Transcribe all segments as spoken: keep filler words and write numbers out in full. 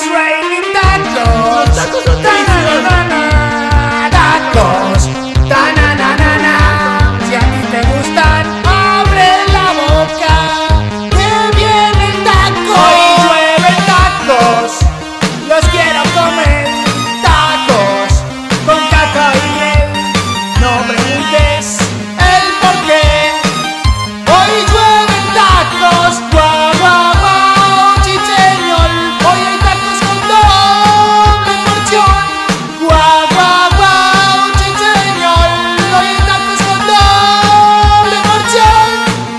raining tacos. Los tacos son deliciosos. Ta-na-na-na, tacos. Ta-na-na-na-na. Si a ti te gustan, abre la boca. Que vienen tacos. Hoy llueven tacos. Los quiero comer. Tacos con caca y miel. No preguntes el por qué. Hoy llueven tacos. Guau, guau, guau, chicheñol. Hoy hay tacos con doble porción. Guau, guau, guau, chicheñol. Hoy hay tacos con doble porción.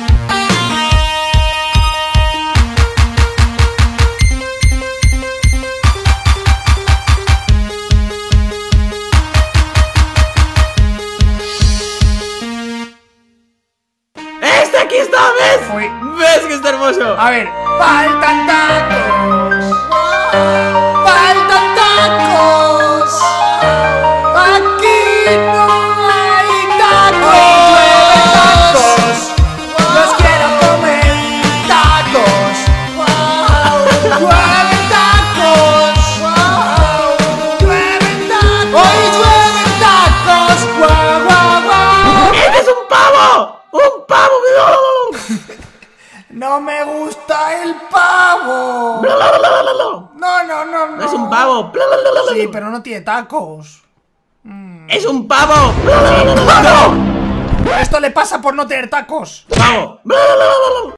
¡Este aquí está! ¿Ves? Uy. ¿Ves que está hermoso? A ver, faltan tacos. Faltan tacos. Aquí no hay tacos. Tacos. Los quiero comer. Tacos. Llueven tacos. Llueven tacos. Hoy llueven tacos. Guau, guau, guau. ¡Este es un pavo! ¡Un pavo! No me gusta el pavo. No, no, no, no. Es un pavo. Sí, pero no tiene tacos. ¡Es un pavo! Esto le pasa por no tener tacos. ¡Pavo!